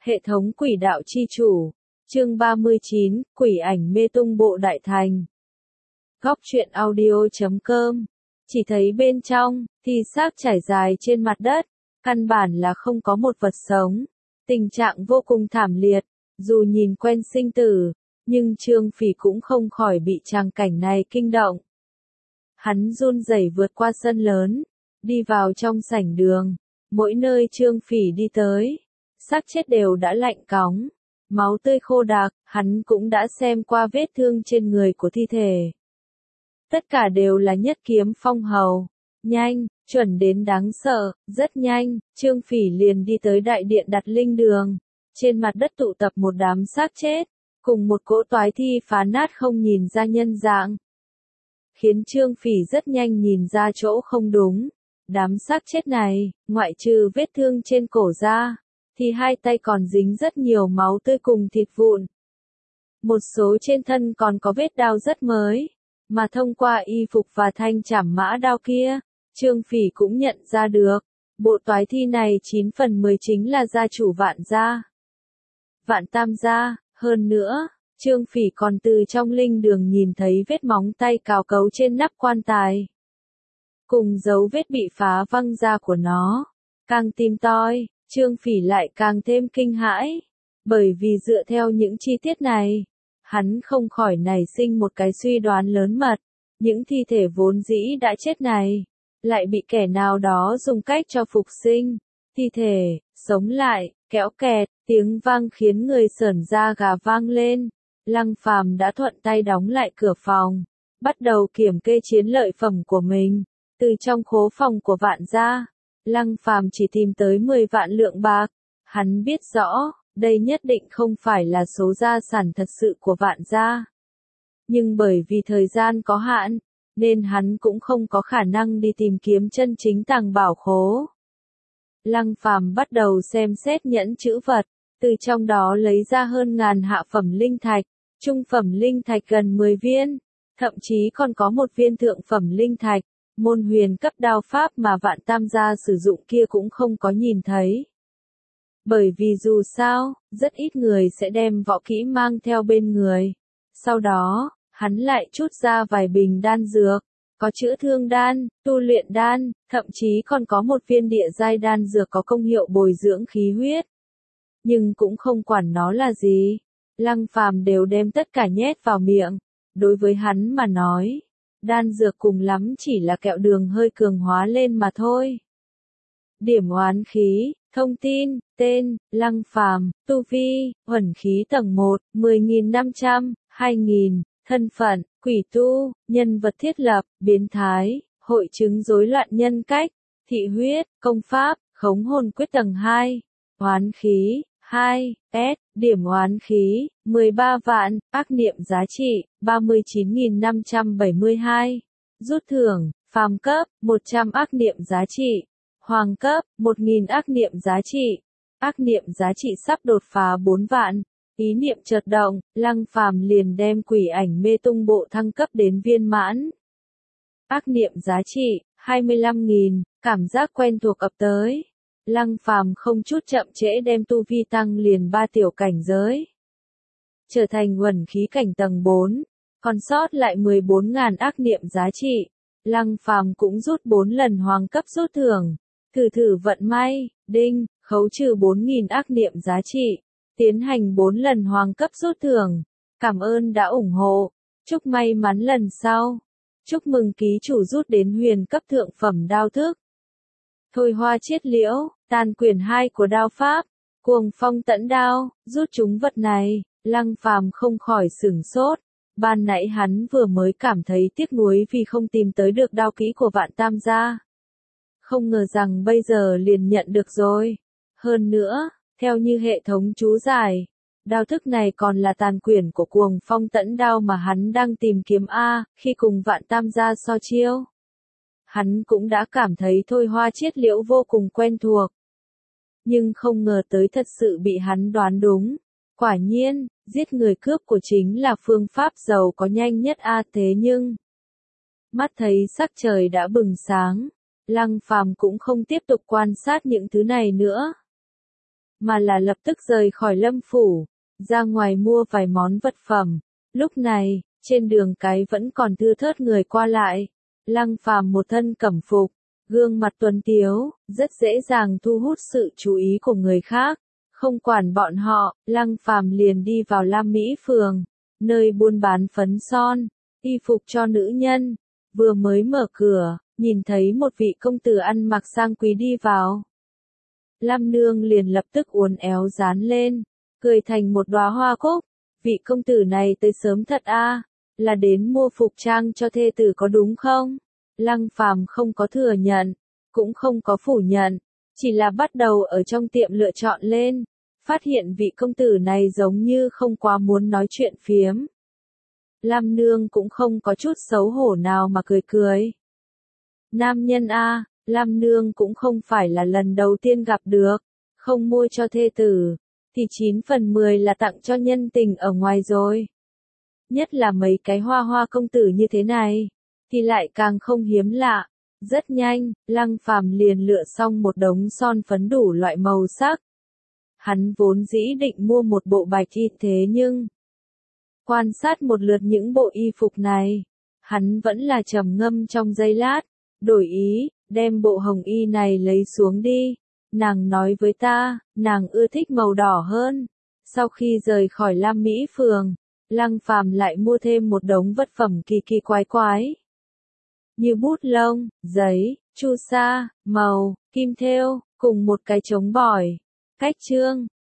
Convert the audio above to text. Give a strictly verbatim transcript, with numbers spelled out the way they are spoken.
Hệ thống quỷ đạo chi chủ. Chương ba mươi chín, quỷ ảnh mê tung bộ đại thành. Góc truyện audio chấm com. Chỉ thấy bên trong, thì xác trải dài trên mặt đất, căn bản là không có một vật sống. Tình trạng vô cùng thảm liệt, dù nhìn quen sinh tử, nhưng Trương Phỉ cũng không khỏi bị tràng cảnh này kinh động. Hắn run rẩy vượt qua sân lớn, đi vào trong sảnh đường, mỗi nơi Trương Phỉ đi tới, xác chết đều đã lạnh cóng, máu tươi khô đặc, hắn cũng đã xem qua vết thương trên người của thi thể. Tất cả đều là nhất kiếm phong hầu, nhanh, chuẩn đến đáng sợ, rất nhanh, Trương Phỉ liền đi tới đại điện đặt linh đường, trên mặt đất tụ tập một đám xác chết, cùng một cỗ toái thi phá nát không nhìn ra nhân dạng. Khiến Trương Phỉ rất nhanh nhìn ra chỗ không đúng, đám xác chết này, ngoại trừ vết thương trên cổ ra, thì hai tay còn dính rất nhiều máu tươi cùng thịt vụn. Một số trên thân còn có vết đao rất mới, mà thông qua y phục và thanh chảm mã đao kia, Trương Phỉ cũng nhận ra được, bộ toái thi này chín phần mười chính là gia chủ Vạn gia. Vạn Tam gia, hơn nữa, Trương Phỉ còn từ trong linh đường nhìn thấy vết móng tay cào cấu trên nắp quan tài. Cùng dấu vết bị phá văng ra của nó. Càng tìm tòi, Trương Phỉ lại càng thêm kinh hãi. Bởi vì dựa theo những chi tiết này, hắn không khỏi nảy sinh một cái suy đoán lớn mật. Những thi thể vốn dĩ đã chết này, lại bị kẻ nào đó dùng cách cho phục sinh. Thi thể, sống lại, kéo kẹt, tiếng vang khiến người sởn da gà vang lên. Lăng Phàm đã thuận tay đóng lại cửa phòng, bắt đầu kiểm kê chiến lợi phẩm của mình. Từ trong khố phòng của Vạn gia, Lăng Phàm chỉ tìm tới mười vạn lượng bạc. Hắn biết rõ, đây nhất định không phải là số gia sản thật sự của Vạn gia. Nhưng bởi vì thời gian có hạn, nên hắn cũng không có khả năng đi tìm kiếm chân chính tàng bảo khố. Lăng Phàm bắt đầu xem xét nhẫn chữ vật, từ trong đó lấy ra hơn ngàn hạ phẩm linh thạch, trung phẩm linh thạch gần mười viên, thậm chí còn có một viên thượng phẩm linh thạch, môn huyền cấp đao pháp mà Vạn Tam gia sử dụng kia cũng không có nhìn thấy. Bởi vì dù sao, rất ít người sẽ đem võ kỹ mang theo bên người. Sau đó, hắn lại chút ra vài bình đan dược, có chữa thương đan, tu luyện đan, thậm chí còn có một viên địa giai đan dược có công hiệu bồi dưỡng khí huyết. Nhưng cũng không quản nó là gì, Lăng Phàm đều đem tất cả nhét vào miệng. Đối với hắn mà nói, đan dược cùng lắm chỉ là kẹo đường hơi cường hóa lên mà thôi. Điểm oán khí, thông tin, tên, Lăng Phàm, tu vi, huẩn khí tầng một, mười nghìn năm trăm, hai nghìn, thân phận, quỷ tu, nhân vật thiết lập, biến thái, hội chứng rối loạn nhân cách, thị huyết, công pháp, khống hồn quyết tầng hai, oán khí, hai, S, điểm oán khí, mười ba vạn, ác niệm giá trị, ba mươi chín nghìn năm trăm bảy mươi hai, rút thưởng, phàm cấp, một trăm ác niệm giá trị, hoàng cấp, một nghìn ác niệm giá trị, ác niệm giá trị sắp đột phá bốn vạn. Ý niệm chợt động, Lăng Phàm liền đem quỷ ảnh mê tung bộ thăng cấp đến viên mãn. Ác niệm giá trị, hai mươi lăm nghìn, cảm giác quen thuộc ập tới. Lăng Phàm không chút chậm trễ đem tu vi tăng liền ba tiểu cảnh giới. Trở thành huẩn khí cảnh tầng bốn, còn sót lại mười bốn ngàn ác niệm giá trị. Lăng Phàm cũng rút bốn lần hoàng cấp rút thưởng. Thử thử vận may, đinh, khấu trừ bốn nghìn ác niệm giá trị. Tiến hành bốn lần hoàng cấp rút thưởng. Cảm ơn đã ủng hộ. Chúc may mắn lần sau. Chúc mừng ký chủ rút đến huyền cấp thượng phẩm đao thức. Thôi hoa chiết liễu, tàn quyển hai của đao pháp, cuồng phong tẫn đao, rút chúng vật này, Lăng Phàm không khỏi sửng sốt. Ban nãy hắn vừa mới cảm thấy tiếc nuối vì không tìm tới được đao kỹ của Vạn Tam gia. Không ngờ rằng bây giờ liền nhận được rồi. Hơn nữa, theo như hệ thống chú giải, đao thức này còn là tàn quyển của cuồng phong tẫn đao mà hắn đang tìm kiếm a, khi cùng Vạn Tam gia so chiêu. Hắn cũng đã cảm thấy thôi hoa chiết liễu vô cùng quen thuộc. Nhưng không ngờ tới thật sự bị hắn đoán đúng. Quả nhiên, giết người cướp của chính là phương pháp giàu có nhanh nhất a thế nhưng. Mắt thấy sắc trời đã bừng sáng, Lăng Phàm cũng không tiếp tục quan sát những thứ này nữa. mà là lập tức rời khỏi Lâm phủ, ra ngoài mua vài món vật phẩm. Lúc này, trên đường cái vẫn còn thưa thớt người qua lại. Lăng Phàm một thân cẩm phục, gương mặt tuấn tiếu, rất dễ dàng thu hút sự chú ý của người khác. Không quản bọn họ, Lăng Phàm liền đi vào Lam Mỹ Phường, nơi buôn bán phấn son, y phục cho nữ nhân. Vừa mới mở cửa, nhìn thấy một vị công tử ăn mặc sang quý đi vào. Lam Nương liền lập tức uốn éo dán lên, cười thành một đóa hoa cúc. Vị công tử này tới sớm thật a, là đến mua phục trang cho thê tử có đúng không? Lăng Phàm không có thừa nhận, cũng không có phủ nhận, chỉ là bắt đầu ở trong tiệm lựa chọn lên, phát hiện vị công tử này giống như không quá muốn nói chuyện phiếm. Lam Nương cũng không có chút xấu hổ nào mà cười cười. Nam nhân a, Lam Nương cũng không phải là lần đầu tiên gặp được, không mua cho thê tử, thì chín phần mười là tặng cho nhân tình ở ngoài rồi. Nhất là mấy cái hoa hoa công tử như thế này, thì lại càng không hiếm lạ. Rất nhanh, Lăng Phàm liền lựa xong một đống son phấn đủ loại màu sắc. Hắn vốn dĩ định mua một bộ bạch y thế nhưng, quan sát một lượt những bộ y phục này, hắn vẫn là trầm ngâm trong giây lát, đổi ý, đem bộ hồng y này lấy xuống đi. Nàng nói với ta, nàng ưa thích màu đỏ hơn. Sau khi rời khỏi Lam Mỹ Phường, Lăng Phàm lại mua thêm một đống vật phẩm kỳ kỳ quái quái. Như bút lông, giấy, chu sa, màu, kim thêu, cùng một cái chống bỏi, cách chương.